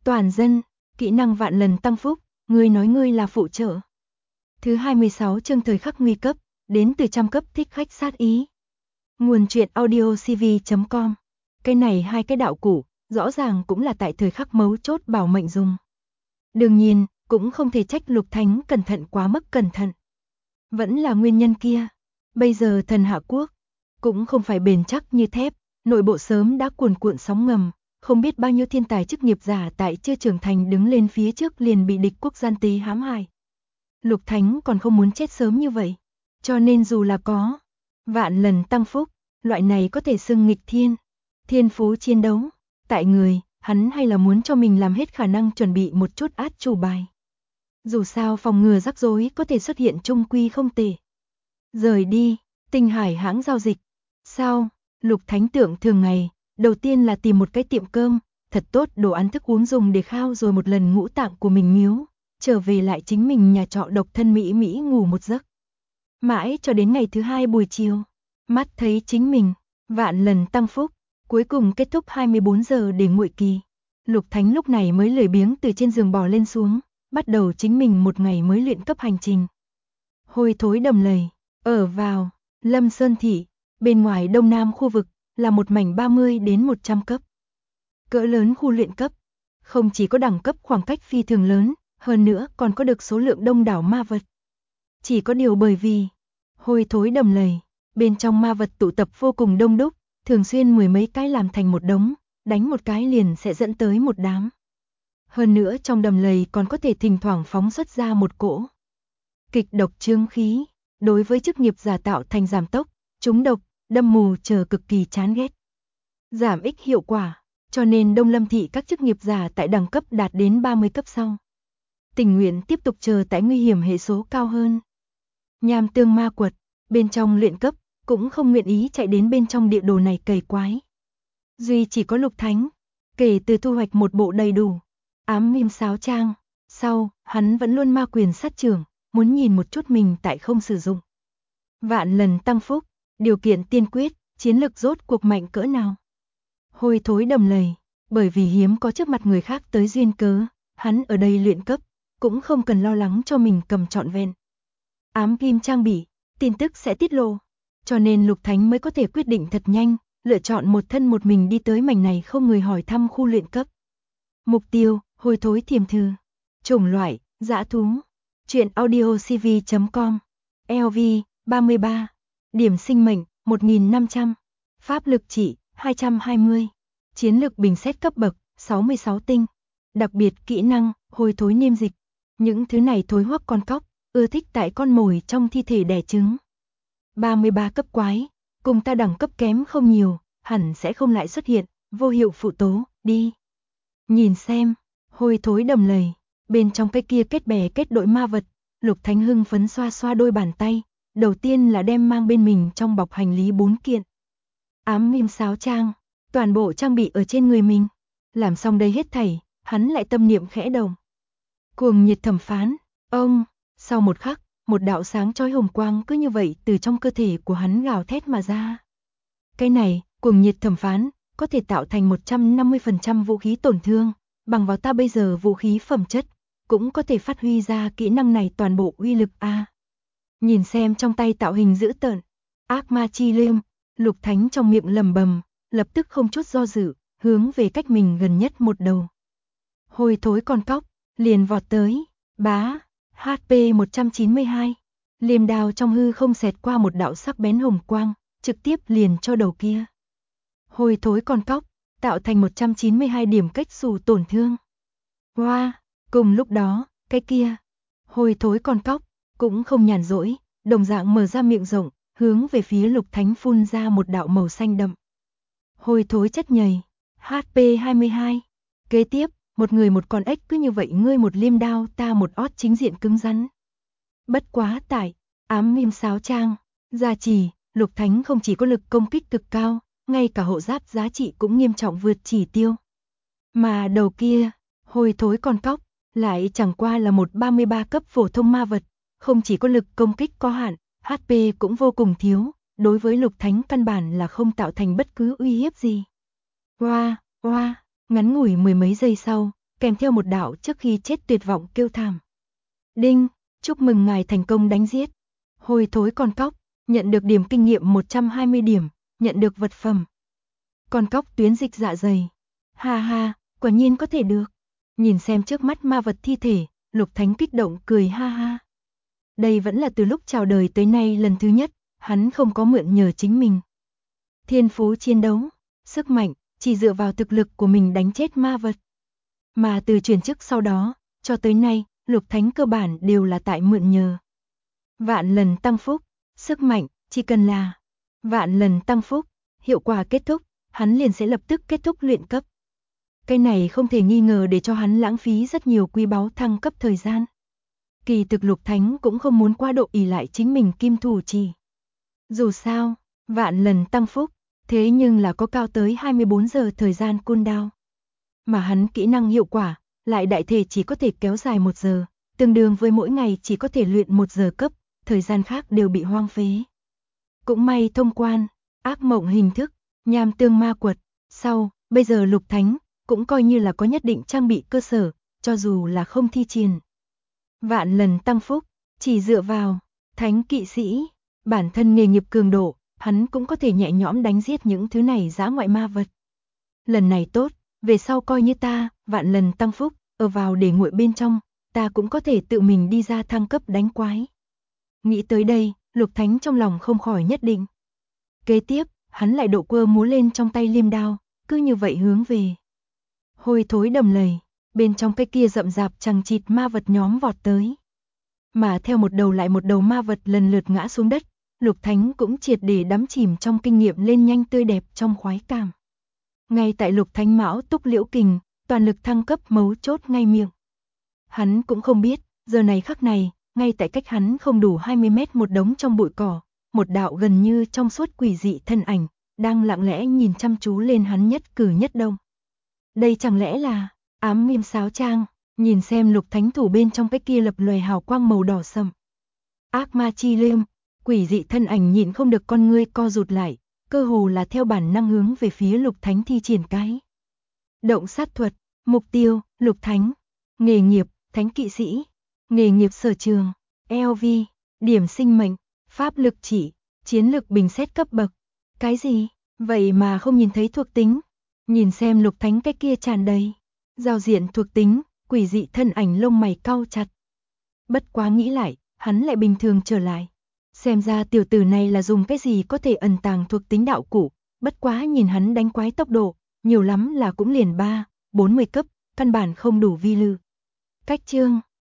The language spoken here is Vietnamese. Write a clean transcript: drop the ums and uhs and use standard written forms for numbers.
Toàn dân, kỹ năng vạn lần tăng phúc, ngươi nói ngươi là phụ trợ. Thứ 26 chương thời khắc nguy cấp, đến từ trăm cấp thích khách sát ý. Nguồn truyện audio cv.com. Cái này hai cái đạo cụ, rõ ràng cũng là tại thời khắc mấu chốt bảo mệnh dùng. Đương nhiên, cũng không thể trách Lục Thánh cẩn thận quá mức cẩn thận. Vẫn là nguyên nhân kia. Bây giờ thần hạ quốc, cũng không phải bền chắc như thép, nội bộ sớm đã cuồn cuộn sóng ngầm, không biết bao nhiêu thiên tài chức nghiệp giả tại chưa trưởng thành đứng lên phía trước liền bị địch quốc gian tế hãm hại. Lục Thánh còn không muốn chết sớm như vậy, cho nên dù là có vạn lần tăng phúc, loại này có thể xưng nghịch thiên phú chiến đấu, tại người, hắn hay là muốn cho mình làm hết khả năng chuẩn bị một chút át chủ bài. Dù sao phòng ngừa rắc rối có thể xuất hiện trung quy không tệ. Rời đi, Tinh Hải hãng giao dịch. Sao, Lục Thánh tưởng thường ngày, đầu tiên là tìm một cái tiệm cơm, thật tốt đồ ăn thức uống dùng để khao rồi một lần ngũ tạng của mình miếu, trở về lại chính mình nhà trọ độc thân mỹ mỹ ngủ một giấc. Mãi cho đến ngày thứ hai buổi chiều, mắt thấy chính mình, vạn lần tăng phúc, cuối cùng kết thúc 24 giờ để nguội kỳ. Lục Thánh lúc này mới lười biếng từ trên giường bò lên xuống, bắt đầu chính mình một ngày mới luyện cấp hành trình. Hôi thối đầm lầy, ở vào Lâm Sơn Thị, bên ngoài đông nam khu vực là một mảnh 30 đến 100 cấp. Cỡ lớn khu luyện cấp, không chỉ có đẳng cấp khoảng cách phi thường lớn, hơn nữa còn có được số lượng đông đảo ma vật. Chỉ có điều bởi vì hôi thối đầm lầy, bên trong ma vật tụ tập vô cùng đông đúc, thường xuyên mười mấy cái làm thành một đống, đánh một cái liền sẽ dẫn tới một đám. Hơn nữa trong đầm lầy còn có thể thỉnh thoảng phóng xuất ra một cỗ kịch độc chướng khí, đối với chức nghiệp giả tạo thành giảm tốc, trúng độc, đâm mù chờ cực kỳ chán ghét. Giảm ích hiệu quả, cho nên Đông Lâm Thị các chức nghiệp giả tại đẳng cấp đạt đến 30 cấp sau, tình nguyện tiếp tục chờ tại nguy hiểm hệ số cao hơn. Nham tương ma quật, bên trong luyện cấp, cũng không nguyện ý chạy đến bên trong địa đồ này cày quái. Duy chỉ có Lục Thánh, kể từ thu hoạch một bộ đầy đủ ám mim sáo trang, sau, hắn vẫn luôn ma quyền sát trưởng, muốn nhìn một chút mình tại không sử dụng vạn lần tăng phúc, điều kiện tiên quyết, chiến lực rốt cuộc mạnh cỡ nào. Hôi thối đầm lầy, bởi vì hiếm có trước mặt người khác tới duyên cớ, hắn ở đây luyện cấp, cũng không cần lo lắng cho mình cầm trọn vẹn ám kim trang bị, tin tức sẽ tiết lộ, cho nên Lục Thánh mới có thể quyết định thật nhanh, lựa chọn một thân một mình đi tới mảnh này không người hỏi thăm khu luyện cấp. Mục tiêu, hôi thối thiềm thư. Chủng loại, dã thú. Truyện audio cv.com. LV, 33. Điểm sinh mệnh, 1500. Pháp lực trị, 220. Chiến lực bình xét cấp bậc, 66 tinh. Đặc biệt kỹ năng, hôi thối niêm dịch. Những thứ này thối hoắc con cóc, ưa thích tại con mồi trong thi thể đẻ trứng. 33 cấp quái, cùng ta đẳng cấp kém không nhiều, hẳn sẽ không lại xuất hiện, vô hiệu phụ tố, đi. Nhìn xem, hôi thối đầm lầy, bên trong cái kia kết bè kết đội ma vật, Lục Thánh hưng phấn xoa xoa đôi bàn tay, đầu tiên là đem mang bên mình trong bọc hành lý 4 kiện. Ám mim sáo trang, toàn bộ trang bị ở trên người mình. Làm xong đây hết thảy, hắn lại tâm niệm khẽ động. Cuồng nhiệt thẩm phán, ông, sau một khắc, một đạo sáng chói hồng quang cứ như vậy từ trong cơ thể của hắn gào thét mà ra. Cái này, cuồng nhiệt thẩm phán, có thể tạo thành 150% vũ khí tổn thương, bằng vào ta bây giờ vũ khí phẩm chất, cũng có thể phát huy ra kỹ năng này toàn bộ uy lực a. Nhìn xem trong tay tạo hình dữ tợn, ác ma chi liêm, Lục Thánh trong miệng lẩm bẩm, lập tức không chút do dự, hướng về cách mình gần nhất một đầu. Hôi thối con cóc, liền vọt tới, bá, HP 192, liềm đao trong hư không xẹt qua một đạo sắc bén hồng quang, trực tiếp liền cho đầu kia. Hôi thối con cóc, tạo thành 192 điểm cách xù tổn thương. Hoa, cùng lúc đó, cái kia, hôi thối con cóc, cũng không nhàn rỗi, đồng dạng mở ra miệng rộng, hướng về phía Lục Thánh phun ra một đạo màu xanh đậm. Hôi thối chất nhầy, HP 22. Kế tiếp, một người một con ếch cứ như vậy ngươi một liêm đao ta một ót chính diện cứng rắn. Bất quá tại, ám mim sáo trang, gia trì, Lục Thánh không chỉ có lực công kích cực cao, ngay cả hộ giáp giá trị cũng nghiêm trọng vượt chỉ tiêu. Mà đầu kia, hôi thối con cóc, lại chẳng qua là một 33 cấp phổ thông ma vật, không chỉ có lực công kích có hạn, HP cũng vô cùng thiếu, đối với Lục Thánh căn bản là không tạo thành bất cứ uy hiếp gì. Hoa, ngắn ngủi mười mấy giây sau, kèm theo một đạo trước khi chết tuyệt vọng kêu thảm. Đinh, chúc mừng ngài thành công đánh giết hôi thối con cóc, nhận được điểm kinh nghiệm 120 điểm, nhận được vật phẩm. Con cóc tuyến dịch dạ dày. Ha ha, quả nhiên có thể được. Nhìn xem trước mắt ma vật thi thể, Lục Thánh kích động cười ha ha. Đây vẫn là từ lúc chào đời tới nay lần thứ nhất, hắn không có mượn nhờ chính mình. Thiên phú chiến đấu, sức mạnh, chỉ dựa vào thực lực của mình đánh chết ma vật. Mà từ chuyển chức sau đó, cho tới nay, Lục Thánh cơ bản đều là tại mượn nhờ. Vạn lần tăng phúc, sức mạnh, chỉ cần là vạn lần tăng phúc, hiệu quả kết thúc, hắn liền sẽ lập tức kết thúc luyện cấp. Cái này không thể nghi ngờ để cho hắn lãng phí rất nhiều quý báu thăng cấp thời gian. Kỳ thực Lục Thánh cũng không muốn quá độ ỷ lại chính mình kim thủ chỉ. Dù sao, vạn lần tăng phúc, thế nhưng là có cao tới 24 giờ thời gian cooldown. Mà hắn kỹ năng hiệu quả, lại đại thể chỉ có thể kéo dài 1 giờ, tương đương với mỗi ngày chỉ có thể luyện 1 giờ cấp, thời gian khác đều bị hoang phế. Cũng may thông quan, ác mộng hình thức, nham tương ma quật, sau, bây giờ Lục Thánh, cũng coi như là có nhất định trang bị cơ sở, cho dù là không thi triển. Vạn lần tăng phúc, chỉ dựa vào thánh kỵ sĩ, bản thân nghề nghiệp cường độ, hắn cũng có thể nhẹ nhõm đánh giết những thứ này dã ngoại ma vật. Lần này tốt, về sau coi như ta, vạn lần tăng phúc, ở vào để nguội bên trong, ta cũng có thể tự mình đi ra thăng cấp đánh quái. Nghĩ tới đây, Lục Thánh trong lòng không khỏi nhất định. Kế tiếp, hắn lại độ quơ múa lên trong tay liêm đao, cứ như vậy hướng về hôi thối đầm lầy, bên trong cái kia rậm rạp chằng chịt ma vật nhóm vọt tới. Mà theo một đầu lại một đầu ma vật lần lượt ngã xuống đất, Lục Thánh cũng triệt để đắm chìm trong kinh nghiệm lên nhanh tươi đẹp trong khoái cảm. Ngay tại Lục Thánh mão túc liễu kình, toàn lực thăng cấp mấu chốt ngay miệng. Hắn cũng không biết, giờ này khắc này, ngay tại cách hắn không đủ 20 mét một đống trong bụi cỏ, một đạo gần như trong suốt quỷ dị thân ảnh, đang lặng lẽ nhìn chăm chú lên hắn nhất cử nhất động. Đây chẳng lẽ là ám miêm sáo trang, nhìn xem Lục Thánh thủ bên trong cái kia lập lòe hào quang màu đỏ sẫm. Ác ma chi liêm, quỷ dị thân ảnh nhịn không được con ngươi co rụt lại, cơ hồ là theo bản năng hướng về phía Lục Thánh thi triển cái. Động sát thuật, mục tiêu, Lục Thánh, nghề nghiệp, thánh kỵ sĩ, nghề nghiệp sở trường, LV, điểm sinh mệnh, pháp lực chỉ, chiến lực bình xét cấp bậc. Cái gì? Vậy mà không nhìn thấy thuộc tính. Nhìn xem Lục Thánh cái kia tràn đầy giao diện thuộc tính, quỷ dị thân ảnh lông mày cau chặt. Bất quá nghĩ lại, hắn lại bình thường trở lại. Xem ra tiểu tử này là dùng cái gì có thể ẩn tàng thuộc tính đạo cụ, bất quá nhìn hắn đánh quái tốc độ, nhiều lắm là cũng liền 3, 40 cấp, căn bản không đủ vi lư. Cách chương